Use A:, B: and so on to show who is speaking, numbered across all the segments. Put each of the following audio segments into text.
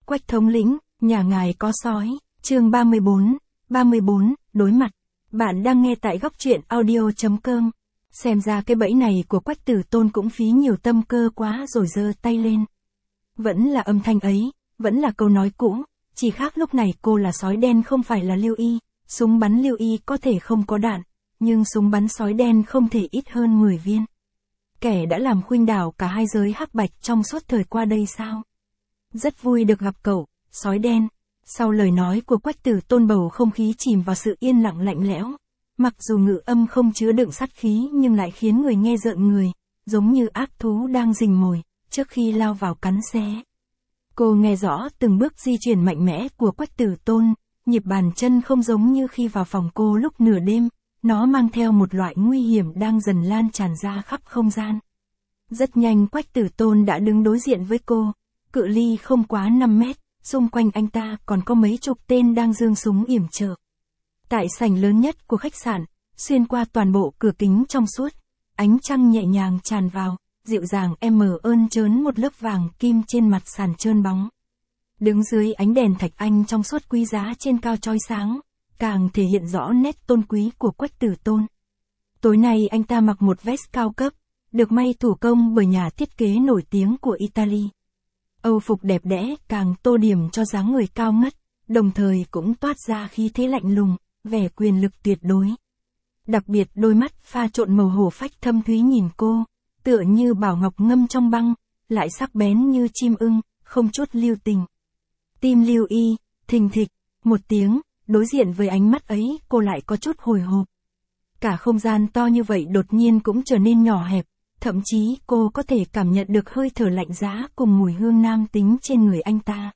A: Quách thống lĩnh, nhà ngài có sói, chương 34, đối mặt. Bạn đang nghe tại góc truyện audio.com. Xem ra cái bẫy này của Quách Tử Tôn cũng phí nhiều tâm cơ quá rồi, giơ tay lên. Vẫn là âm thanh ấy, vẫn là câu nói cũ, chỉ khác lúc này cô là sói đen không phải là Lưu Y. Súng bắn Lưu Y có thể không có đạn, nhưng súng bắn sói đen không thể ít hơn 10 viên. Kẻ đã làm khuynh đảo cả hai giới hắc bạch trong suốt thời qua đây sao? Rất vui được gặp cậu, sói đen. Sau lời nói của Quách Tử Tôn, bầu không khí chìm vào sự yên lặng lạnh lẽo. Mặc dù ngữ âm không chứa đựng sát khí nhưng lại khiến người nghe rợn người, giống như ác thú đang rình mồi, trước khi lao vào cắn xé. Cô nghe rõ từng bước di chuyển mạnh mẽ của Quách Tử Tôn, nhịp bàn chân không giống như khi vào phòng cô lúc nửa đêm, nó mang theo một loại nguy hiểm đang dần lan tràn ra khắp không gian. Rất nhanh Quách Tử Tôn đã đứng đối diện với cô, cự ly không quá 5 mét, xung quanh anh ta còn có mấy chục tên đang giương súng yểm trợ. Tại sảnh lớn nhất của khách sạn, xuyên qua toàn bộ cửa kính trong suốt, ánh trăng nhẹ nhàng tràn vào, dịu dàng ơn trớn một lớp vàng kim trên mặt sàn trơn bóng. Đứng dưới ánh đèn thạch anh trong suốt quý giá trên cao chói sáng, càng thể hiện rõ nét tôn quý của Quách Tử Tôn. Tối nay anh ta mặc một vest cao cấp, được may thủ công bởi nhà thiết kế nổi tiếng của Italy. Âu phục đẹp đẽ càng tô điểm cho dáng người cao ngất, đồng thời cũng toát ra khí thế lạnh lùng, vẻ quyền lực tuyệt đối. Đặc biệt đôi mắt pha trộn màu hổ phách thâm thúy nhìn cô, tựa như bảo ngọc ngâm trong băng, lại sắc bén như chim ưng, không chút lưu tình. Tim Lưu Y, thình thịch, một tiếng, đối diện với ánh mắt ấy cô lại có chút hồi hộp. Cả không gian to như vậy đột nhiên cũng trở nên nhỏ hẹp, thậm chí cô có thể cảm nhận được hơi thở lạnh giá cùng mùi hương nam tính trên người anh ta.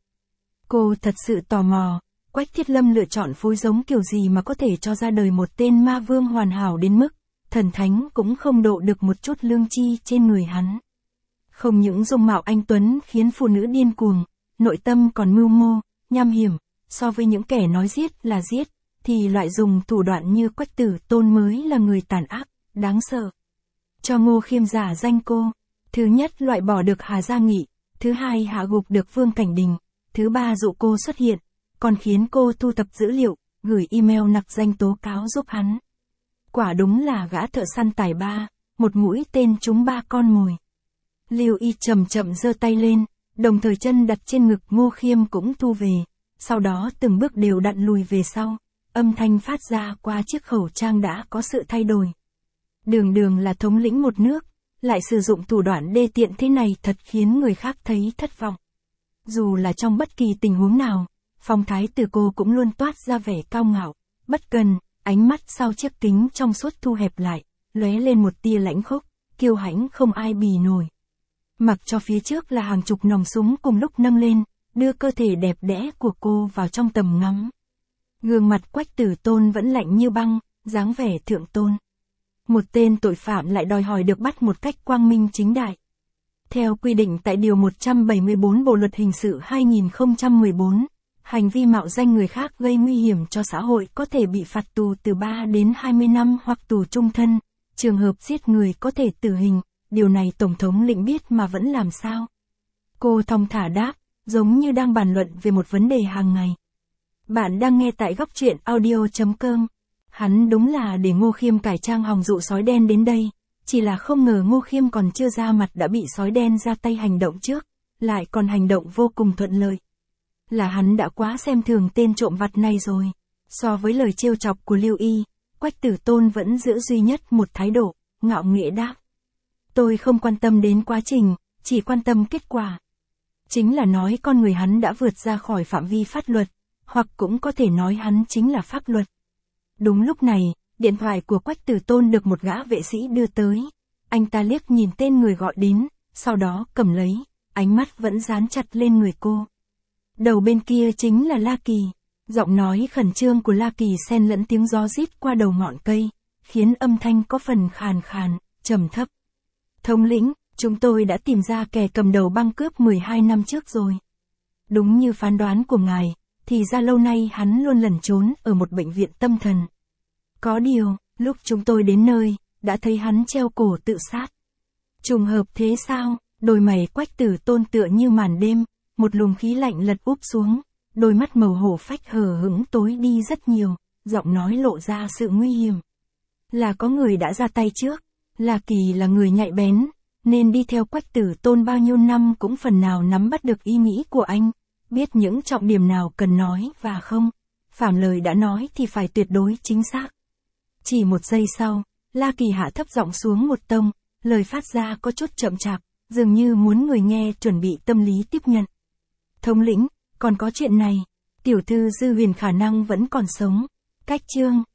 A: Cô thật sự tò mò, Quách Thiết Lâm lựa chọn phối giống kiểu gì mà có thể cho ra đời một tên ma vương hoàn hảo đến mức thần thánh cũng không độ được một chút lương chi trên người hắn. Không những dung mạo anh tuấn khiến phụ nữ điên cuồng, nội tâm còn mưu mô, nham hiểm, so với những kẻ nói giết là giết, thì loại dùng thủ đoạn như Quách Tử Tôn mới là người tàn ác, đáng sợ. Cho Ngô Khiêm giả danh cô, thứ nhất loại bỏ được Hà Gia Nghị, thứ hai hạ gục được Vương Cảnh Đình, thứ ba dụ cô xuất hiện, còn khiến cô thu thập dữ liệu, gửi email nặc danh tố cáo giúp hắn. Quả đúng là gã thợ săn tài ba, một mũi tên trúng 3 con mồi. Lưu Y chậm chậm giơ tay lên, đồng thời chân đặt trên ngực Ngô Khiêm cũng thu về, sau đó từng bước đều đặn lùi về sau, âm thanh phát ra qua chiếc khẩu trang đã có sự thay đổi. Đường là thống lĩnh một nước, lại sử dụng thủ đoạn đê tiện thế này thật khiến người khác thấy thất vọng. Dù là trong bất kỳ tình huống nào, phong thái từ cô cũng luôn toát ra vẻ cao ngạo, bất cần, ánh mắt sau chiếc kính trong suốt thu hẹp lại, lóe lên một tia lãnh khốc, kiêu hãnh không ai bì nổi. Mặc cho phía trước là hàng chục nòng súng cùng lúc nâng lên, đưa cơ thể đẹp đẽ của cô vào trong tầm ngắm. Gương mặt Quách Tử Tôn vẫn lạnh như băng, dáng vẻ thượng tôn. Một tên tội phạm lại đòi hỏi được bắt một cách quang minh chính đại. Theo quy định tại Điều 174 Bộ Luật Hình sự 2014, hành vi mạo danh người khác gây nguy hiểm cho xã hội có thể bị phạt tù từ 3 đến 20 năm hoặc tù chung thân, trường hợp giết người có thể tử hình, điều này Tổng thống Lĩnh biết mà vẫn làm sao? Cô thong thả đáp, giống như đang bàn luận về một vấn đề hàng ngày. Bạn đang nghe tại góc truyện audio.com. Hắn đúng là để Ngô Khiêm cải trang hòng dụ sói đen đến đây, chỉ là không ngờ Ngô Khiêm còn chưa ra mặt đã bị sói đen ra tay hành động trước, lại còn hành động vô cùng thuận lợi. Là hắn đã quá xem thường tên trộm vặt này rồi. So với lời trêu chọc của Lưu Y, Quách Tử Tôn vẫn giữ duy nhất một thái độ, ngạo nghễ đáp. Tôi không quan tâm đến quá trình, chỉ quan tâm kết quả. Chính là nói con người hắn đã vượt ra khỏi phạm vi pháp luật, hoặc cũng có thể nói hắn chính là pháp luật. Đúng lúc này, điện thoại của Quách Tử Tôn được một gã vệ sĩ đưa tới. Anh ta liếc nhìn tên người gọi đến, sau đó cầm lấy, ánh mắt vẫn dán chặt lên người cô. Đầu bên kia chính là La Kỳ. Giọng nói khẩn trương của La Kỳ xen lẫn tiếng gió rít qua đầu ngọn cây, khiến âm thanh có phần khàn khàn, trầm thấp. Thống lĩnh, chúng tôi đã tìm ra kẻ cầm đầu băng cướp 12 năm trước rồi. Đúng như phán đoán của ngài, thì ra lâu nay hắn luôn lẩn trốn ở một bệnh viện tâm thần. Có điều, lúc chúng tôi đến nơi, đã thấy hắn treo cổ tự sát. Trùng hợp thế sao? Đôi mày Quách Tử Tôn tựa như màn đêm, một luồng khí lạnh lật úp xuống, đôi mắt màu hổ phách hờ hững tối đi rất nhiều, giọng nói lộ ra sự nguy hiểm. Là có người đã ra tay trước, La Kỳ là người nhạy bén, nên đi theo Quách Tử Tôn bao nhiêu năm cũng phần nào nắm bắt được ý nghĩ của anh, biết những trọng điểm nào cần nói và không. Phàm lời đã nói thì phải tuyệt đối chính xác. Chỉ một giây sau, La Kỳ hạ thấp giọng xuống một tông, lời phát ra có chút chậm chạp, dường như muốn người nghe chuẩn bị tâm lý tiếp nhận. Thống lĩnh, còn có chuyện này, tiểu thư Dư Huyền khả năng vẫn còn sống. Cách chương